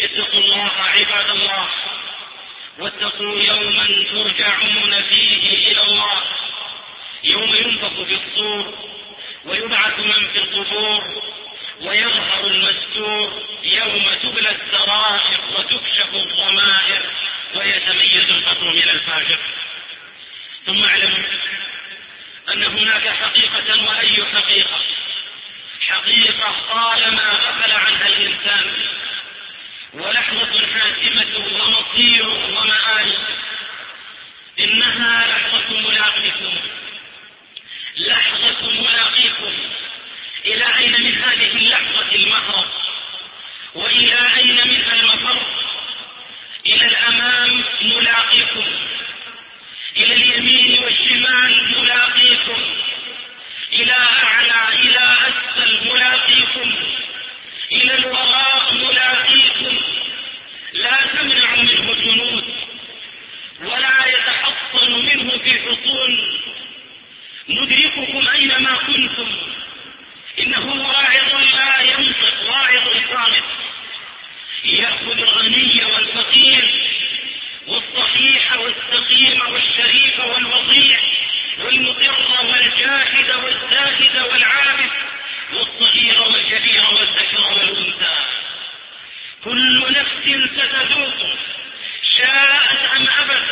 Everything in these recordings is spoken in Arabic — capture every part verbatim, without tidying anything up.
اتقوا الله عباد الله، واتقوا يوما ترجعون فيه إلى الله، يوم ينفخ في الصور ويبعث من في القبور ويظهر المستور، يوم تبلى السرائر وتكشف الضمائر ويتميز البر من الفاجر. ثم اعلموا أن هناك حقيقة، وأي حقيقة؟ حقيقة طالما غفل عنها الإنسان، ولحظة حاسمة ومصير ومآل، إنها لحظة ملاقيكم، لحظة ملاقيكم. إلى أين من هذه اللحظة المهرب؟ وإلى أين منها المفر؟ إلى الأمام ملاقيكم، إلى اليمين والشمال ملاقيكم، إلى أعلى إلى أسفل ملاقيكم، إلى الوراء ملاقيكم. لا تمنع منه جنود، ولا يتحصن منه في حصون، ندرككم أينما كنتم. إنه واعظ لا ينطق، واعظ صامت، يأخذ الغني والفقير والصحيح والسقيم والشريف والوضيع والمضر والجاهد والزاهد والعابد والصغير والكبير والذكر والأنثى. كل نفس ستذوق شاءت أم أبت.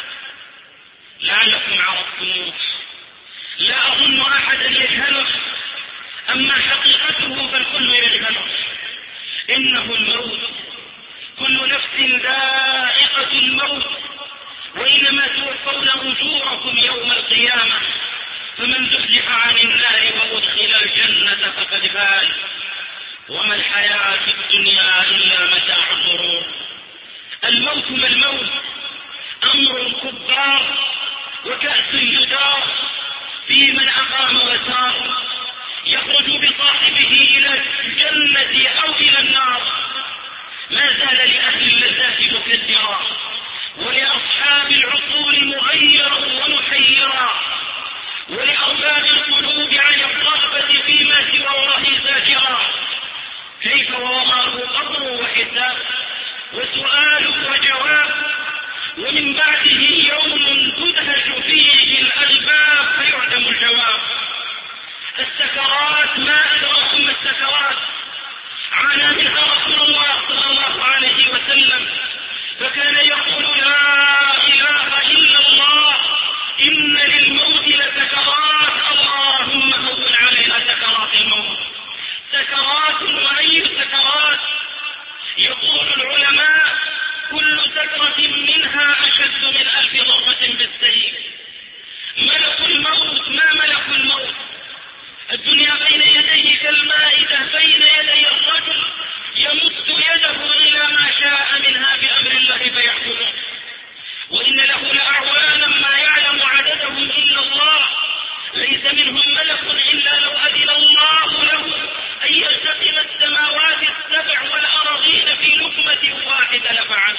لعلكم عرفتموه. لا أظن أحدا يجهله، أما حقيقته فالكل يجهله. إنه الموت، كل نفس ذائقة الموت، وإنما توفون أجوركم يوم القيامة. فمن زحزح عن النار وأدخل الجنة فقد فاز، وما الحياة الدنيا إلا متاع الغرور. الموت ما الموت؟ أمر كبار وكأس يدار في من أقام وسار، يخرج بصاحبه إلى الجنة أو إلى النار. ما زال لأهل اللذات مكدرا، ولأصحاب العقول مغيرا ومحيرا، ولأرباب القلوب عن الرغبة فيما سوى الله زاجرا. كيف ووضعه قبر وحساب وسؤال وجواب، ومن بعده يوم تدهش فيه الألباب فيعدم الجواب. السكرات، ما أدراكم ما السكرات؟ عانى منها رسول الله صلى الله عليه وسلم، فكان يقول لا إله إلا الله، إن للموت لسكرات، اللهم هون علينا سكرات الموت. سكرات، وأي سكرات؟ يقول العلماء كل سكرة منها أشد من ألف ضربة بالسيف. ملك الموت، ما ملك الموت؟ الدنيا بين يديه كالمائدة بين يدي الرجل، يمد يده إلى ما شاء منها بأمر الله فيأكله. وإن له لأعوانا ما يعلم عددهم إلا الله، ليس منهم ملك إلا لو أذن الله له أن يلتقم السماوات السبع والأراضين في لقمة واحدة لفعل.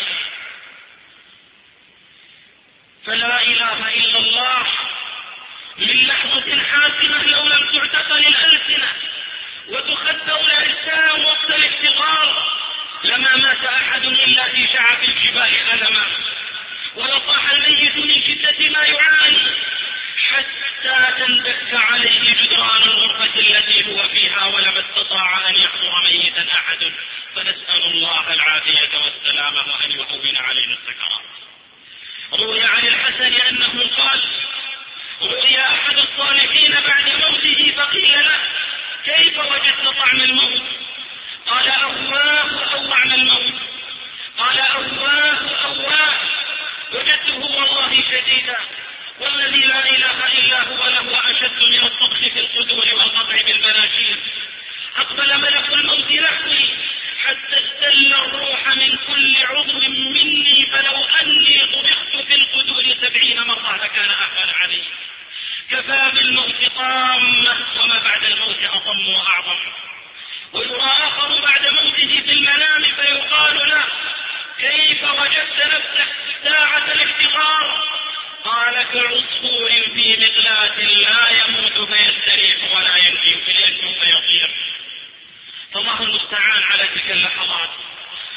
فلا إله إلا الله من لحظة حاسمة لو لم تعتقل الألسنة وتخدر الأجسام وقت الافتقار لما مات أحد إلا في شعب الجبال ألما، ولطاح الميت من شدة ما يعاني حتى تندك عليه جدران الغرفة التي هو فيها، ولم استطاع أن يحضر ميتا أحد. فنسأل الله العافية والسلامة وأن يهون علينا السكرات. روي عن الحسن أنه قال: رؤي أحد الصالحين بعد موته فقيل له: كيف وجدت طعم الموت؟ قال: أواه أو طعم الموت؟ قال: أواه أواه، وجدته والله شديدا، والذي لا إله إلا هو له أشد من الطبخ في الصدور والقطع بالمناشير. أقبل ملك الموت نحوي حتى استل الروح من كل عضو مني، فلو أني طبخت في القدور سبعين مرة لكان أهون علي. كفى بالموت طامة، وما بعد الموت أطم وأعظم. ويرى آخر بعد موته في المنام فيقال له: كيف وجدت نفسك ساعة الافتقار؟ قال: كعصفور في مقلاة لا يموت فيستريح ولا ينجو فيطير. فالله المستعان على تلك اللحظات.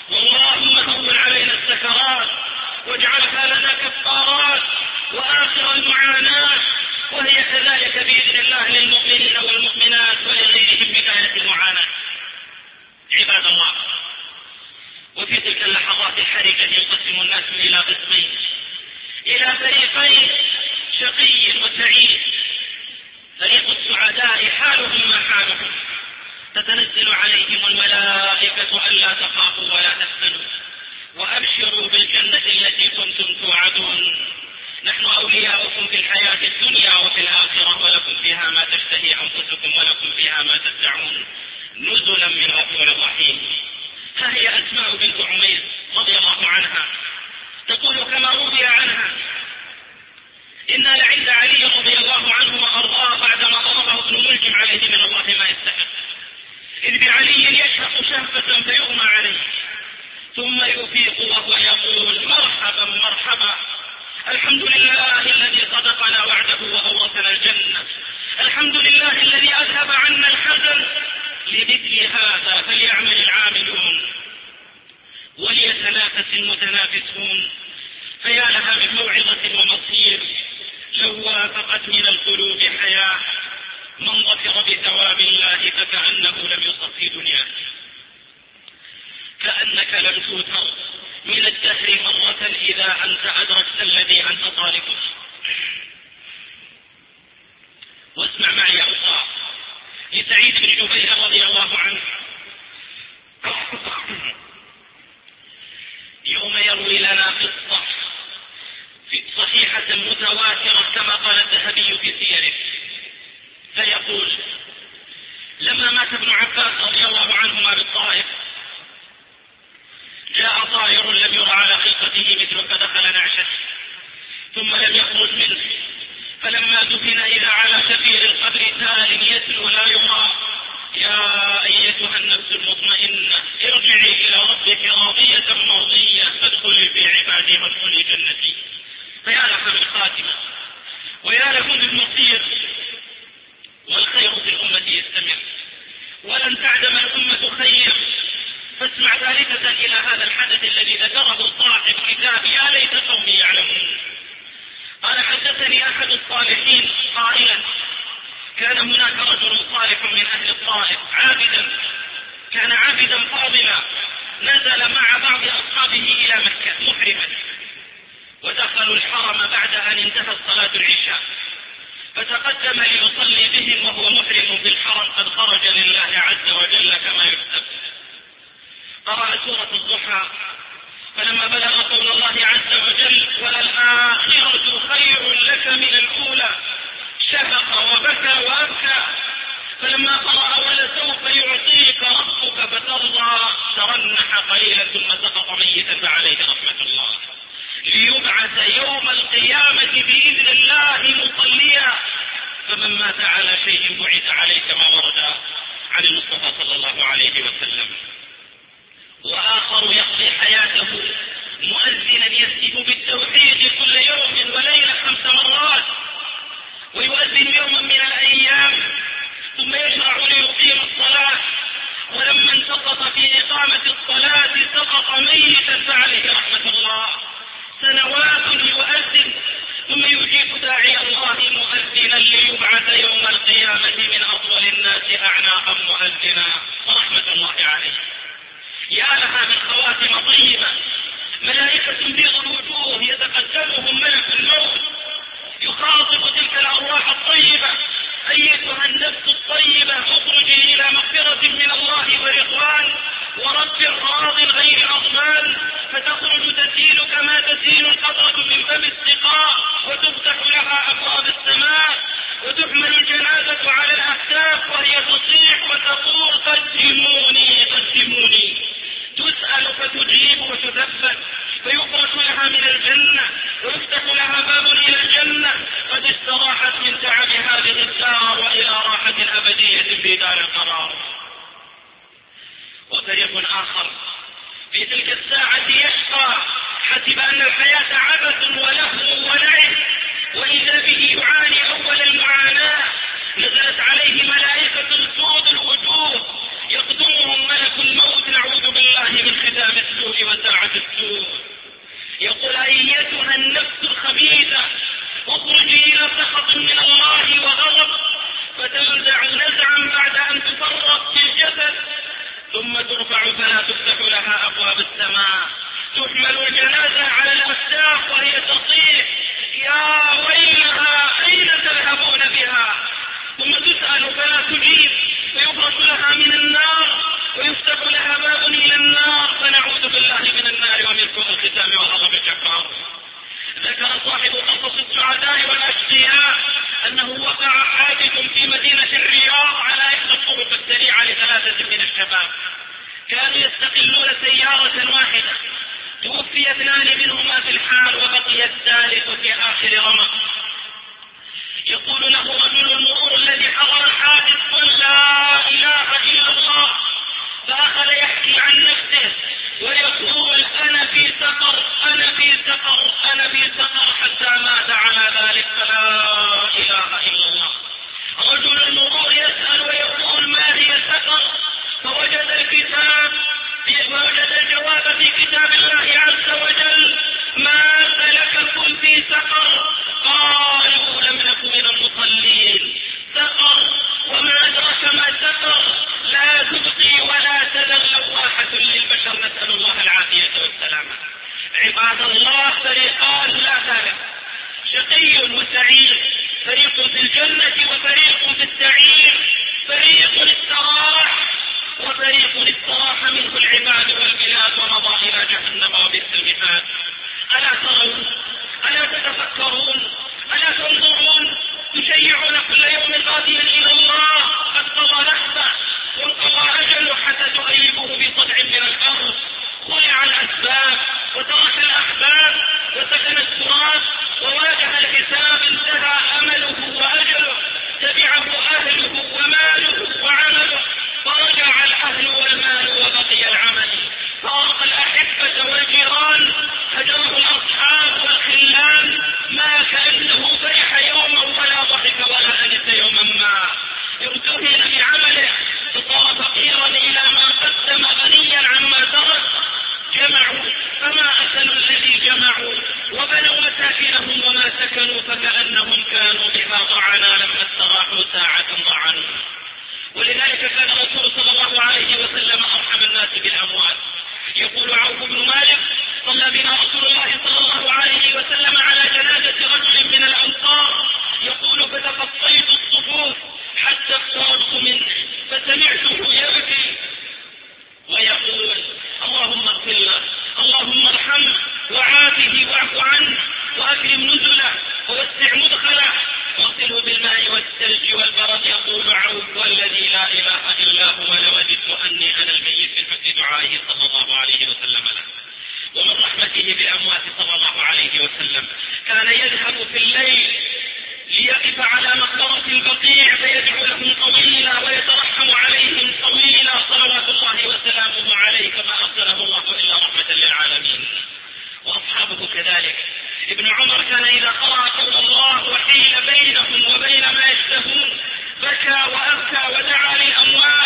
واللهم هون علينا السكرات واجعلها لنا كفارات وآخر المعاناة، وهي كذلك بإذن الله للمؤمنين والمؤمنات ولغيرهم بداية المعاناة. عباد الله، وفي تلك اللحظات الحرجة ينقسم الناس إلى قسمين، إلى فريقين، شقي وسعيد. فريق السعداء حالهم ما حالهم، تتنزل عليهم الملائكة ألا تخافوا ولا تحزنوا وأبشروا بالجنة التي كنتم توعدون، نحن أولياؤكم في الحياة الدنيا وفي الآخرة ولكم فيها ما تشتهي أنفسكم ولكم فيها ما تدعون نزلا من غفور رحيم. ها هي أسماء بنت عميس رضي الله عنها تقول كما روي عنها: إنا لعند علي رضي الله عنه وأرضاه بعدما ضربه ابن ملجم عليه من الله ما يستحق، إذ بعلي يشهق شهفة فيغمى عليه ثم يفيق وهو يقول: مرحبا مرحبا، الحمد لله الذي صدقنا وعده وأورثنا الجنة، الحمد لله الذي أذهب عنا الحزن، لمثل هذا فليعمل العاملون وليتنافس المتنافسون. فيا لها من موعظة ومصير لو وافقت من القلوب حياة، من ظفر بثواب الله فكأنه لم يصب في دنياه، كأنك لم توتر من الدهر مرة إذا أنت أدركت الذي أنت طالبه. واسمع معي يا أخوة لسعيد بن جبير رضي الله عنه يوم يروي لنا قصة في صحيحة متواترة كما قال الذهبي في سيره، فيقول: لما مات ابن عباس رضي الله عنهما بالطائف جاء طائر لم ير على خلقته مثل فدخل نعشه ثم لم يخرج منه، فلما دفن إذا على سفير القبر تال يتلو لا يرى: يا أيتها النفس المطمئنة ارجعي إلى ربك راضية مرضية فادخلي في عبادي وادخلي جنتي. فيا لها من خاتمة ويا له من مصير، والخير في الأمة يستمر ولن تعدم الأمة خير. فاسمع ثالثة إلى هذا الحدث الذي ذكره صاحب كتاب يا ليت قومي يعلمون. قال: حدثني أحد الصالحين قائلا: كان هناك رجل صالح من أهل الطائف عابدا، كان عابدا فاضلا، نزل مع بعض أصحابه إلى مكة محرما، ودخلوا الحرم بعد أن انتهت صلاة العشاء، فتقدم ليصلي بهم وهو محرم بالحرم قد خرج لله عز وجل كما يكتب. قرأ سورة الضحى، فلما بلغ قول الله عز وجل: وللآخرة خير لك من الأولى، شفق وبكى وأبكى. فلما قرأ ولسوف يعطيك ربك فترضى، ترنح قليلا ثم سقط ميتا فعليه رحمة الله، ليبعث يوم القيامة بإذن الله مصليا. فمن مات على شيء بعث عليه كما ورد عن المصطفى صلى الله عليه وسلم. وآخر يقضي حياته مؤذنا يسجد بالتوحيد كل يوم وليلة خمس مرات، ويؤذن يوما من الأيام ثم يشرع ليقيم الصلاة، ولما انتقص في إقامة الصلاة سقط ميتا فعليه رحمة الله. سنوات يؤذن ثم يجيب داعي الله مؤذنا ليبعث يوم القيامة من أطول الناس أعناقا مؤذنا رحمة الله عليه. يا لها من خواتم طيبة، ملائكة بيض الوجوه يتقدمهم ملك الموت يخاطب تلك الأرواح الطيبة: أيتها النفس الطيبة اخرجي إلى مغفرة من الله ورضوان ورب راض غير غضبان، فتخرج تسيل كما تسيل القطرة من فم السقاء، وتفتح لها أبواب السماء، وتحمل الجنازة على الأكتاف وهي تصيح وتقول: قدموني قدموني. تسأل فتجيب وتثبت، فيفرش لها من الجنة ويفتح لها باب إلى الجنة، قد استراحت من تعب هذه الدار وإلى راحة أبدية في دار القرار. وفريق آخر في تلك الساعة يشقى، حسب أن الحياة عبث ولهو ولعب، وإذا به يعاني أول المعاناة. نزلت عليه ملائكة سود الوجوه يقدمهم ملك الموت، نعوذ بالله من ختام السوء ثم ترفع فلا تفتح لها أبواب السماء. تحمل الجنازة على الأكتاف وهي تصيح يا ويلها أين تذهبون بها؟ ثم تسأل فلا تجيب، فيفرش لها من النار ويفتح لها باب إلى النار، فنعوذ بالله من النار ومن سوء الختام وغضب الجبار. ذكر صاحب قصص السعداء والأشقياء أنه وقع حادث في مدينة الرياض على إحدى الطرق السريعة لثلاثة من الشباب، كانوا يستقلون سيارة واحدة، توفي اثنان منهما في الحال وبقي الثالث في آخر رمق. يقول له رجل المرور الذي حضر الحادث قل لا إله إلا الله، فأخذ يحكي عن نفسه ويقول أنا في سقر أنا في سقر أنا في سقر حتى مات على ذلك، فلا إله إلا الله. رجل المرور يسأل ويقول ما هي سقر؟ فوجد الكتاب ووجد الجواب في كتاب الله عز وجل ما سلككم في سقر؟ قالوا لم نكن من المصلين. سقر وما أدرك ما سقر، لا تبقي ولا تذر لواحة للبشر، نسأل الله العافية والسلامة. عباد الله فريقان لا ثالث، شقي وسعيد، فريق في الجنة وفريق في السعير، فريق استراح وفريق استراح منه العباد والبلاد ومضى إلى جهنم وبئس المثال. ألا ترون؟ ألا تتفكرون؟ ألا تنظرون؟ تشيعون كل يوم قادما إلى الله قد قضى نحبه وانقضى أجله حتى تغيبه بصدع من الأرض، خلع الأسباب وترك الأحباب وسكن التراب وواجه الحساب، انتهى أمله وأجله، تبعه أهله وماله وعمله، فرجع الأهل والمال وبقي العمل، فارق الأحبة والجيران، هجره الأصحاب والخلان، ما كأنه فرح يوما ولا ضحك ولا أنس يوما ما، ارتهن بعمله فصار فقيرا إلى ما قدم غنيا عما ترك. جمعوا فما أكلوا الذي جمعوا، وبنوا مساكنهم وما سكنوا فكأنهم كانوا بها ضعنا لما استراحوا ساعة ضعنوا. ولذلك كان الرسول صلى الله عليه وسلم أرحم الناس بالأموال. يقول عوف بن مالك صلى بنا رسول الله صلى الله عليه وسلم على جنازة رجل من الأنصار، يقول فتقطيت الصفوف حتى اقتربت منه فسمعته يبكي ويقول اللهم اغفر له، اللهم ارحمه وعافه واعف عنه واكرم نزله ووسع مدخله واغسله بالماء والثلج والبرد. يقول عوف والذي لا اله الا هو لوددت اني انا الميت من حسن دعائه صلى الله عليه وسلم له. ومن رحمته بالاموات صلى الله عليه وسلم كان يذهب في الليل ليقف على مقبرة البقيع فيدعو لهم طويلا ويترحم عليهم طويلا صلوات الله وسلامه عليه، كما أرسله الله إلا رحمة للعالمين. وأصحابه كذلك. ابن عمر كان إذا قرأ قول الله وحيل بينهم وبين ما يشتهون بكى وأبكى ودعا للأموات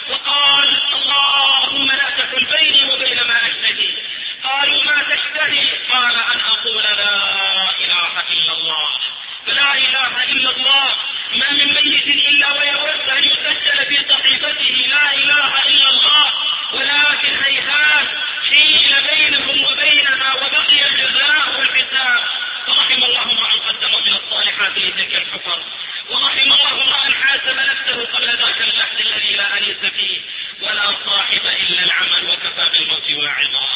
وقال اللهم لا تحل بيني وبين ما أشتهي. قالوا ما تشتهي؟ قال أن أقول لا إله إلا الله. فلا إله إلا الله ما من ميت إلا ويود أن يسجل في صحيفته لا إله إلا الله، ولكن هيهات حيل بينهم وبينها وبقي الجزاء والحساب. فرحم الله ما قدم من الصالحات لتلك الحفر، ورحم الله ما حاسب نفسه قبل ذاك اللحظ الذي لا أنيس فيه ولا صاحب إلا العمل وكفى بالموت واعظا.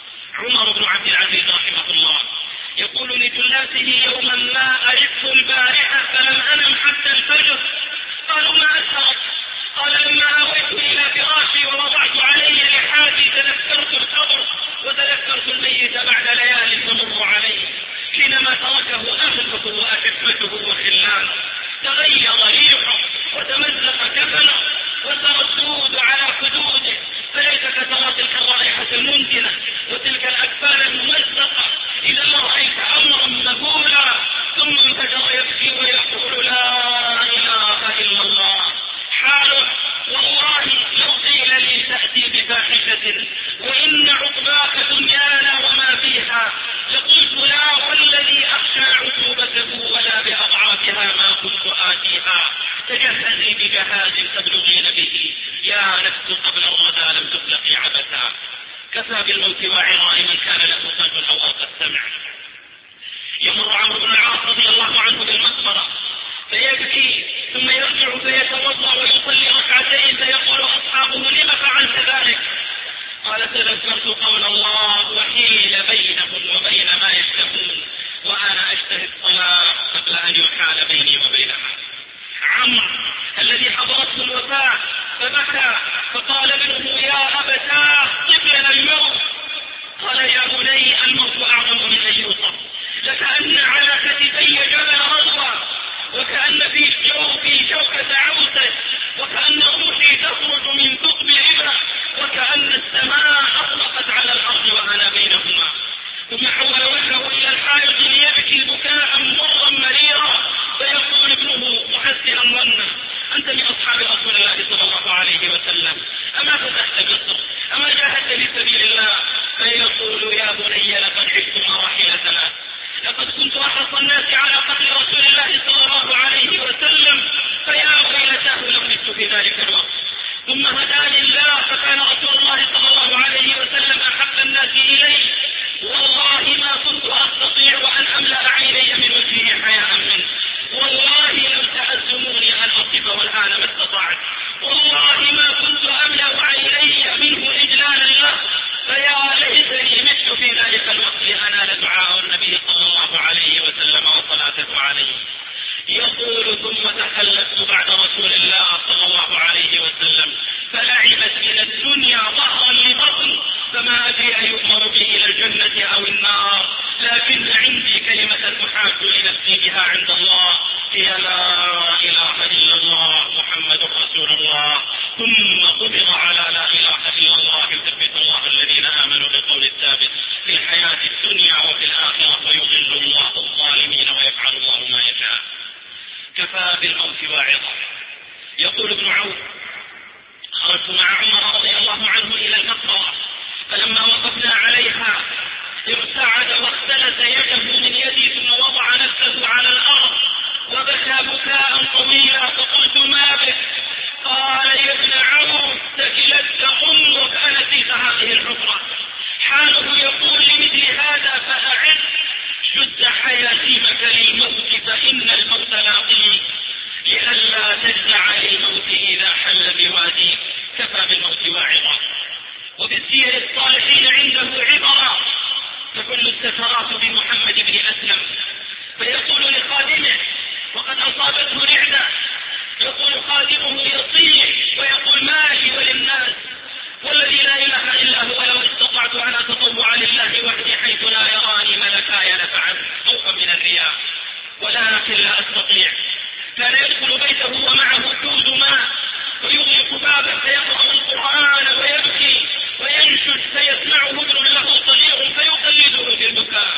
عمر بن عبد العزيز رحمه الله يقول لجلاسه يوما ما أعدت البارحة فلم أنم حتى الفجر. قالوا ما أسهرك؟ قال لما أويت إلى فراشي ووضعت علي لحافي تذكرت القبر وتذكرت الميت بعد ليال تمر عليه، حينما تركه أهله وأحبته وخلانه تغير ريحه وتمزق كفنه وسر السود على خدوده، فليتك ترى تلك الرائحة المنتنة وتلك الأكفان الممزقة إذا ما رأيت أمرا مهولا. ثم انفجر يبكي ويقول لا إله إلا الله. حاله والله لو قيل لي تأتي بفاحشة وإن عقباك دنيانا وما فيها لقلت لا والذي أخشى عقوبته ولا بأضعافها ما كنت آتيها. تجهزي بجهاز تبلغين به يا نفس قبل الردى لم كفى بالموت واعظا من كان له قلب أو ألقى السمع. يمر عمرو بن العاص رضي الله عنه بالمقبرة فيبكي ثم يرجع فيتوضأ ويصلي ركعتين فيقول أصحابه لم فعلت ذلك؟ قال تذكرت قول الله وحيل بينهم وبين ما يشتهون وأنا أشتهي الصلاة قبل أن يحال بيني وبينها. عمرو الذي حضرته الوفاة فبكى فقال منه يا أبتاه طب لنا الموت. قال يا بني الموت أعظم من أن يوصف، لكأن على كتفي جبل رضوى وكأن في جوفي شوكة عوسة وكأن روحي تخرج من ثقب إبرة وكأن السماء أطلقت على الأرض وأنا بينهما. ثم حول وجهه إلى الحائط ليبكي بكاء مرا مريرا فيقول ابنه محسنا ظنا أنت من أصحاب رسول الله صلى الله عليه وسلم أما فتحت مصر أما جاهدت لسبيل الله؟ فيقول يا بني لقد عشت مراحل، لقد كنت أحرص الناس على قتل رسول الله صلى الله عليه وسلم فيا ويلتاه لو مت في ذلك الوقت. ثم هداني الله فكان رسول الله صلى الله عليه وسلم أحب الناس إلي والله ما كنت أستطيع وأن أملأ عيني من وجهه حياء منه، والله لو تعزموني أن أصف والآن ما استطعت، والله ما كنت أملأ عيني منه إجلالا له فيا ليتني مت في ذلك الوقت لأنال دعاء النبي صلى الله عليه وسلم وصلاته عليه. يقول ثم تخلفت بعد رسول الله صلى الله عليه وسلم فلعبت من الدنيا ظهرا لبطن فما أدري أن يؤمر به إلى الجنة أو النار، لكن عندي كلمة أحاج لنفسي بها عند الله هي لا إله إلا الله محمد رسول الله. ثم قبض على لا إله إلا الله يثبت الله الذين آمنوا بالقول الثابت في الحياة الدنيا وفي الآخرة ويضل الله الظالمين ويفعل الله ما يشاء. كفى بالموت واعظا. يقول ابن عوف خرجت مع عمر رضي الله عنه إلى المقبرة فلما وقفنا عليها ارتعد واختلس يده من يدي ثم وضع نفسه على الأرض وبكى بكاء طويلا فقلت ما بك؟ قال يا ابن عوف ثكلتك أمك أنسيت هذه الحفرة. حاله يقول لمثل هذا فأعد شد حياتيمك للموت فإن الموت لاقيك لئلا تجزع للموت إذا حل بواديك. كفى بالموت واعظا. وبالسير الصالحين عنده عبرا تكل السفرات بمحمد بن أسلم فيقول لخادمه وقد أصابته رعدة يقول خادمه يصيح ويقول مالي وللناس والذي لا إله إلا هو لو استطعت أن أتطوع لله وحدي حيث لا يراني ملكاي لفعلت خوفا من الرياء ولكن لا أستطيع. كان يدخل بيته ومعه كوز ماء ويغلق بابه فيقرأ القرآن ويبكي وينشد فيسمعه ابن له صغير فيقلده في البكاء.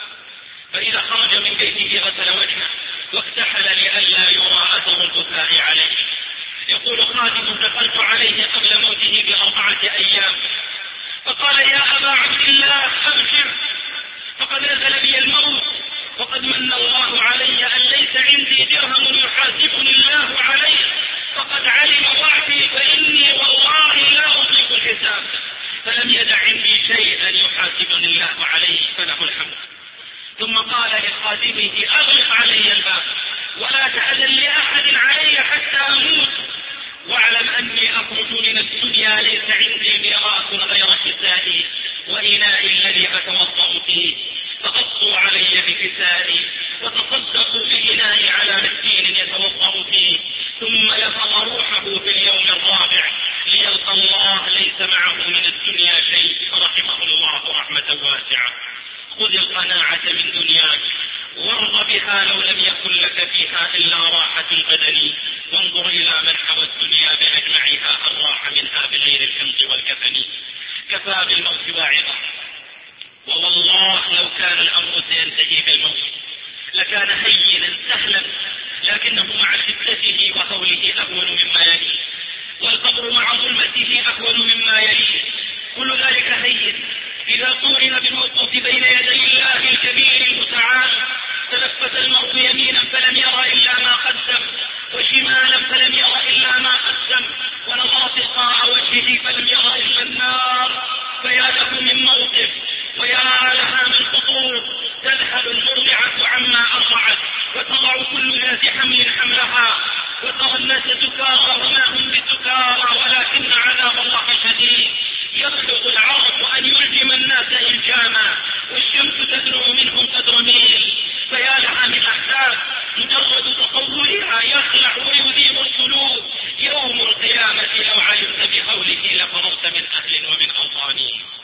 فإذا خرج من بيته غسل وجهه واكتحل لئلا يرى أثر البكاء عليه. يقول خادم دخلت عليه قبل موته بأربعة أيام فقال يا أبا عبد الله أبشر فقد نزل بي الموت وقد من الله علي أن ليس عندي درهم يحاسبني الله عليه فقد علم ضعفي فإني والله لا أطلق الحساب فلم يدع عندي شيئا يحاسبني الله عليه فله الحمد. ثم قال لخادمه أغلق علي الباب ولا تأذن لأحد علي حتى أموت واعلم أني أخرج من الدنيا ليس عندي ميراث غير كسائي وإناء الذي أتوضأ فيه فغطوا علي بكسائي وتصدقوا بالإناء على مسكين يتوضأ فيه ثم لفظ روحه في اليوم الرابع ليلقى الله ليس معه من الدنيا شيء فرحمه الله رحمة واسعة. خذ القناعة من دنياك وارض بها لو لم يكن لك فيها إلا راحة البدن وانظر إلى من حوى الدنيا بأجمعها أن راح منها بغير الحمد والكفن. كفى بالموت واعظا. والله لو كان الأمر سينتهي بالموت لكان هينا سهلا لكنه مع شدته وهوله أهون مما يليه والقبر مع ظلمته أهون مما يليه. كل ذلك هين إذا قورن بالوقوف بين يدي الله الكبير المتعال. تلفت المرء يمينا فلم ير إلا ما قدم وشمالا فلم ير إلا ما قدم ونظر تلقاء وجهه فلم ير إلا النار. فيا له ويا لها من خطوط تذهل المرضعة عما أرضعت وتضع كل ذات حمل حملها وترى الناس سكارى وما هم بسكارى ولكن عذاب الله شديد. يبلغ العرض أن يلزم الناس إلجاما والشمس تدنو منهم قدر ميل. فيا لها من أحداث مجرد تصورها يخلع ويذيب القلوب. يوم القيامة لو علمت بقوله لفررت من أهل ومن أوطان.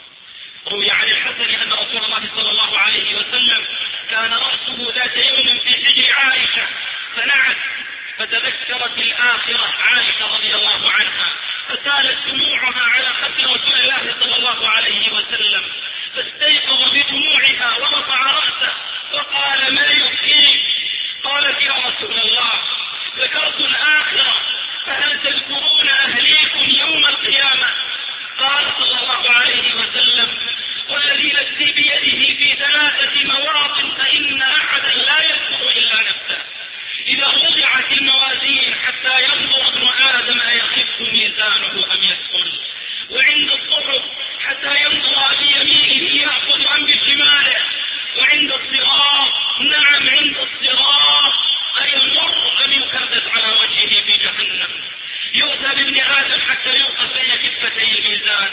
روي عن الحسن أن رسول الله صلى الله عليه وسلم كان رأسه ذات يوم في حجر عائشة فنعت فتذكرت الآخرة عائشة رضي الله عنها فسالت دموعها على خد رسول الله صلى الله عليه وسلم فاستيقظ بدموعها ورفع رأسه وقال ما يبكيك؟ قالت يا رسول الله ذكرت الآخرة فهل تذكرون أهليكم يوم القيامة؟ قال صلى الله عليه وسلم والذي نفسي بيده في ثلاثة مواطن فإن أحدا لا يذكر إلا نفسه. إذا وضعت الموازين حتى ينظر ابن آدم أيخف ميزانه أم يثقل، وعند الصحف حتى ينظر بيمينه يأخذ أم بشماله، وعند الصراط نعم عند الصراط أيمر أم يكبس على وجهه في جهنم. يؤتى بابن آدم حتى يوقف بين كفتي الميزان.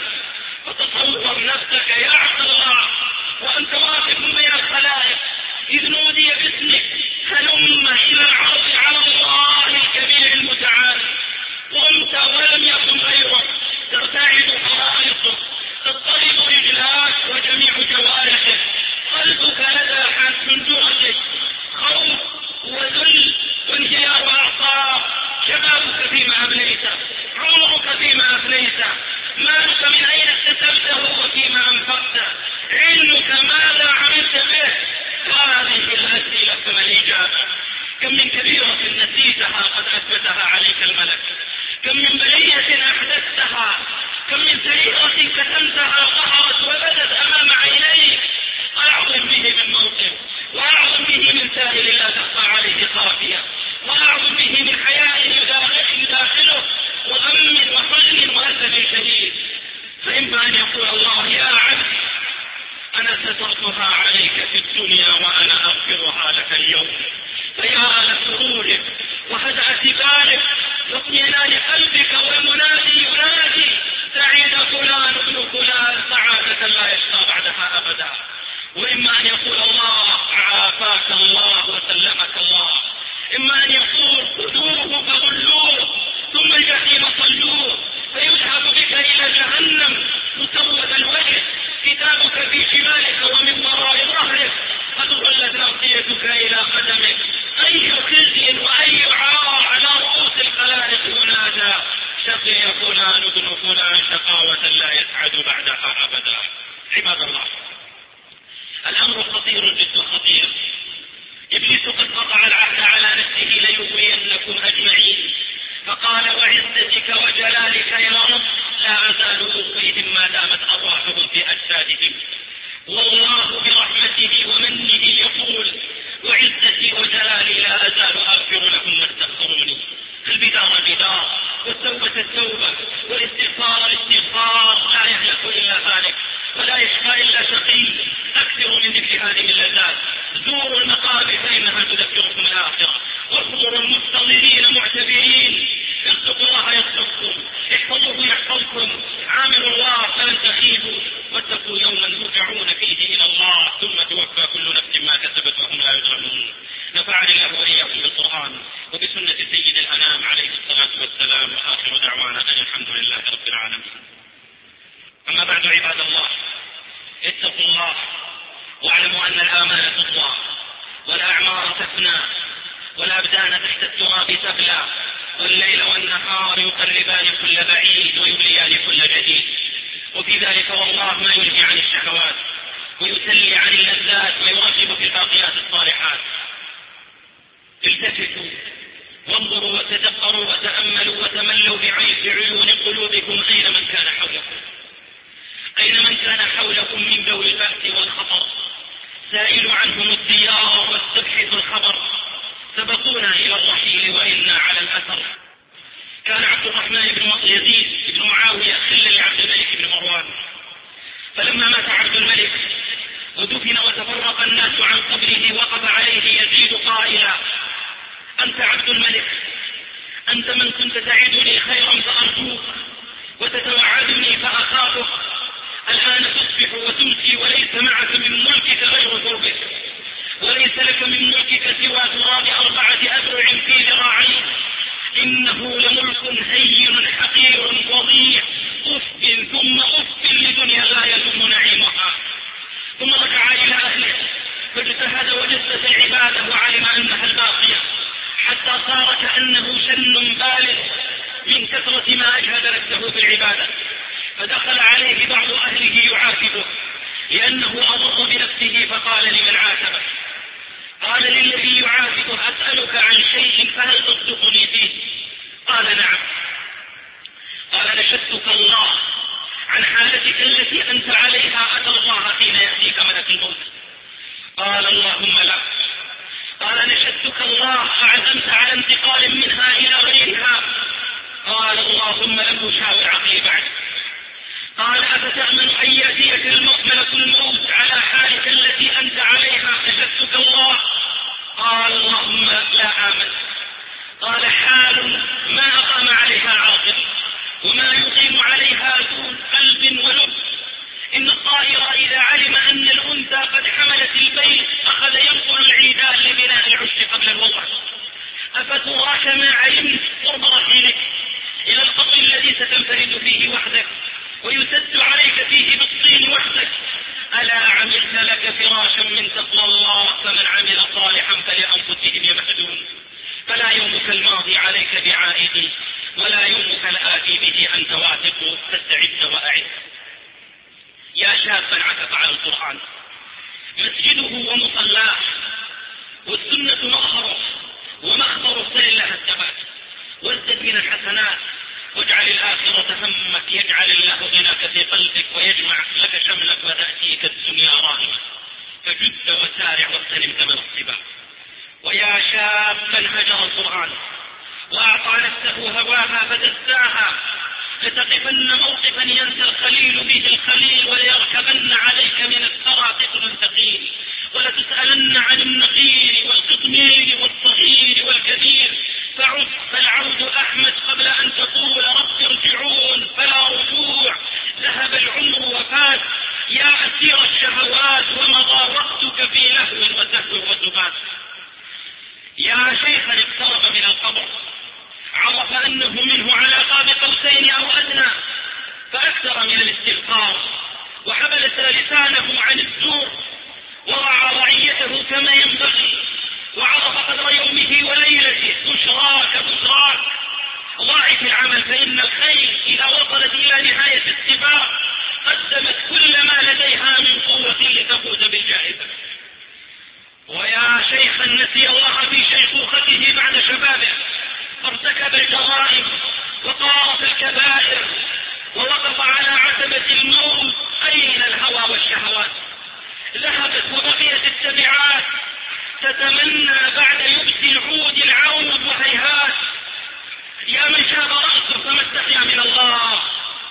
فتصور نفسك يا عبد الله وأنت واقف بين الخلائق إذ نودي باسمك هلم إلى العرض على الله الكبير المتعال. قمت ولم يكن غيرك ترتعد خرائطك تضطرب رجلاك وجميع جوارحك قلبك لدى حنجرتك خوف وذل وانهيار أعصاب. شبابك فيما أبليته عمرك فيما أفنيته مالك من أين اكتسبته وفيما أنفقته علمك ماذا عملت به. هذه الأسئلة كما الإجابة. كم من كبيرة نسيتها قد أثبتها عليك الملك، كم من بلية أحدثتها، كم من سريرة كتمتها ظهرت وبدت أمام عينيك. أعظم به من موقف وأعظم به من سائل لا تخفى عليه خافية وأعظم به من حياء يداخله وغم وحزن وأسف شديد. فإما أن يقول الله يا عبد أنا ستركها عليك في الدنيا وأنا أغفرها لك اليوم. فيا لسرورك وهدأة بالك واطمئنان قلبك والمنادي ينادي سعيد فلان ابن فلان سعادة لا يشقى بعدها أبدا. وإما أن يقول الله عافاك الله وسلمك الله. إما أن يقول خذوه فغلوه ثم الجحيم صلوه فيذهب بك إلى جهنم مسود الوجه كتابك في شمالك ومن وراء ظهرك قد ظلت ناصيتك إلى قدمك. أي خزي وأي عار على رؤوس الخلائق ينادى شقي فلان ابن فلان شقاوة لا يسعد بعدها أبدا. عباد الله الأمر خطير جدا خطير. إبليس قد قطع العهد على نفسه ليغوينكم أجمعين فقال وعزتك وجلالك يا رب لا أزال أغويهم ما دامت أرواحهم في أجسادهم. والله برحمته ومنه يقول وعزتي وجلالي لا أزال أغفر لكم ما استغفروني. البدار البدار والتوبة التوبة والاستغفار الاستغفار. لا يهلك إلا هالك ولا يشقى إلا شقي. أكثروا من ذكر هذه اللذات. زوروا المقابر فإنها تذكركم الآخرة. واحضروا المحتضرين معتبرين. اتقوا الله يصدقكم احفظوه يحفظكم. عاملوا الله فلن تخيبوا واتقوا يوما ترجعون فيه إلى الله ثم توفى كل نفس ما كسبت وهم لا يظلمون. نفعني الله وإياكم بالقرآن وبسنة سيد الأنام عليه الصلاة والسلام. وآخر دعوانا أن الحمد لله رب العالمين. أما بعد عباد الله اتقوا الله واعلموا أن الآمال تطوى والأعمار تفنى والأبدان تحت التراب تبلى والليل والنهار يقربان كل بعيد ويبليان كل جديد. وفي ذلك والله ما يلهي عن الشهوات ويسلي عن اللذات ويرغب في الباقيات الصالحات. التفتوا وانظروا وتدبروا وتأملوا وتملوا بعيون قلوبكم أين من كان حولكم أين من كان حولكم من ذوي البأس والخطر سائل عنهم الديار واستبحث الخبر. سبقونا إلى الرحيل وإنا على الأثر. كان عبد الرحمن بن يزيد بن معاوية خلا لعبد الملك بن مروان فلما مات عبد الملك ودفن وتفرق الناس عن قبره وقف عليه يزيد قائلا: أنت عبد الملك، أنت من كنت تعدني خيرا فأرجوك وتتوعدني فأخافك، الآن تصبح وتمسي وليس معك من ملكك غير ثوبك، وليس لك من ملكك سوى تراب أربعة أذرع في ذراعين، إنه لملك هين حقير وضيع، أف ثم أف لدنيا لا يتم نعيمها. ثم رجع إلى أهله فاجتهد وجدت العبادة وعلم أنها الباقية، حتى صار كأنه سن بالغ من كثرة ما أجهد نفسه في العبادة. فدخل عليه بعض أهله يعاتبه لأنه أضر بنفسه، فقال لمن عاتبه؟ قال للذي يعاتبه: أسألك عن شيء فهل تصدقني فيه؟ قال: نعم. قال: نشدتك الله عن حالتك التي أنت عليها، أتى الله حين يأتيك ملك الموت؟ قال: اللهم لا. قال: نشدتك الله أعزمت على انتقال منها إلى غيرها؟ قال: اللهم لم أشاور عقلي بعد. قال: أفتأمن أن يأتيك ملك الموت على حالك التي أنت عليها؟ نشدتك الله. قال: اللهم لا آمن. قال: حال ما أقام عليها عاقل وما يقيم عليها ذو قلب ولب. إن الطائر إذا علم أن الأنثى قد حملت البيت أخذ ينقل العيدان لبناء العش قبل الوضع. أفتراك ما علمت قرب رحيلك إلى القبر الذي ستنفرد فيه وحدك ويسد عليك فيه بالطين وحدك؟ ألا عملت لك فراشا من تقوى الله؟ فمن عمل صالحا فلأنفسهم يمهدون. فلا يومك الماضي عليك بعائد ولا يومك الآتي به أنت واثق، فاستعد وأعد. يا شابا عكف على القرآن، مسجده ومصلاه والسنة مظهره ومخبر سير لها الثبات، وازدد من الحسنات واجعل الآخرة همك، يجعل الله غناك في قلبك ويجمع لك شملك وتأتيك الدنيا راهمة، فجد وسارع واغتنم ثمن الصبا. ويا شابا هجر القرآن وأعطى نفسه هواها فتزداها، لتقفن موقفا ينسى الخليل به الخليل، وليركبن عليك من الثرى ثقل ثقيل، ولتسألن عن النقير والقطمير والصغير والكبير، فعد فالعود أحمد قبل أن تقول رب ارجعون، فلا رجوع، ذهب العمر وفات، يا أسير الشهوات ومضى وقتك في لهو وسهو وسبات. يا شيخا اقترب من القبر، عرف أنه منه على قاب قوسين أو أدنى، فأكثر من الاستغفار وحبلت لسانه عن الزور، ورعى رعيته كما ينبغي، وعرف قدر يومه وليلته. بشراك بشراك، ضاعف العمل، فإن الخيل إذا وصلت إلى نهاية السباق قدمت كل ما لديها من قوة لتفوز بالجائزة. ويا شيخا نسي الله في شيخوخته بعد شبابه، فارتكب الجرائم وقارف الكبائر ووقف على عتبة الموت. أين الهوى والشهوات؟ ذهبت وبقيت التبعات، تتمنى بعد يبسي العود العود وهيهات. يا من شاب رأسه فما استحيا من الله،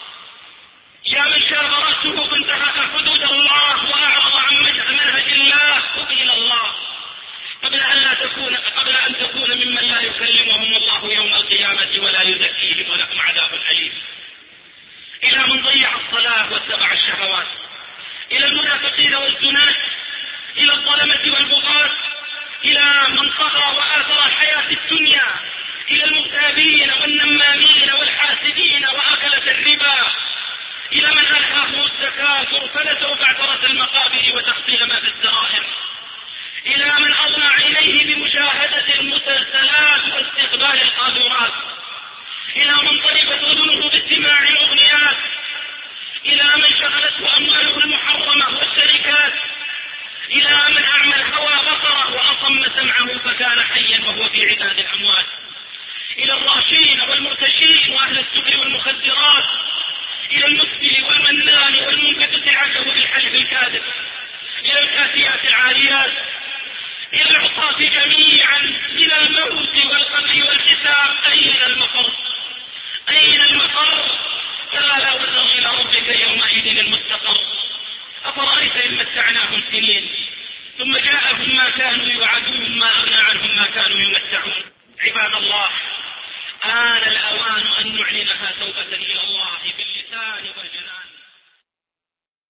يا من شاب رأسه فانتهك حدود الله وأعرض عن منهج الله، تب إلى الله قبل أن لا تكون قبل أن تكون ممن لا يكلمهم الله يوم القيامة ولا يزكيهم ولهم عذاب أليم. إلى من ضيع الصلاة واتبع الشهوات، إلى المنافقين والزنات، إلى الظلمة والبغاة، إلى من طغى وآثر الحياة الدنيا، إلى المغتابين والنمامين والحاسدين وأكلة الربا، إلى من ألهاه التكاثر فنسوا بعثرة المقابر وتحصيل ما في السرائر، إلى من أضنى عينيه بمشاهدة المسلسلات واستقبال القاذورات، إلى من طلبت أذنه باستماع الأغنيات، إلى من شغلته أمواله المحرمة والشركات، إلى من أعمى الهوى بصره وأصم سمعه فكان حيا وهو في عداد الأموات، إلى الراشين والمرتشين وأهل السكر والمخدرات، إلى المسبل والمنان والمنكتة عجب بالحلف الكاذب، إلى الكاسيات العاريات، إلى العصاة جميعا، إلى الموت والقتل والحساب. أين المفر؟ أين المفر؟ كلا لا وزر إلى ربك يومئذ المستقر. أفرأيت أولئك متعناهم سنين ثم جاءهم ما كانوا يوعدون ما أغنى عنهم ما كانوا يمتعون. عباد الله، آن الأوان أن نعلنها توبة إلى الله باللسان والجنان.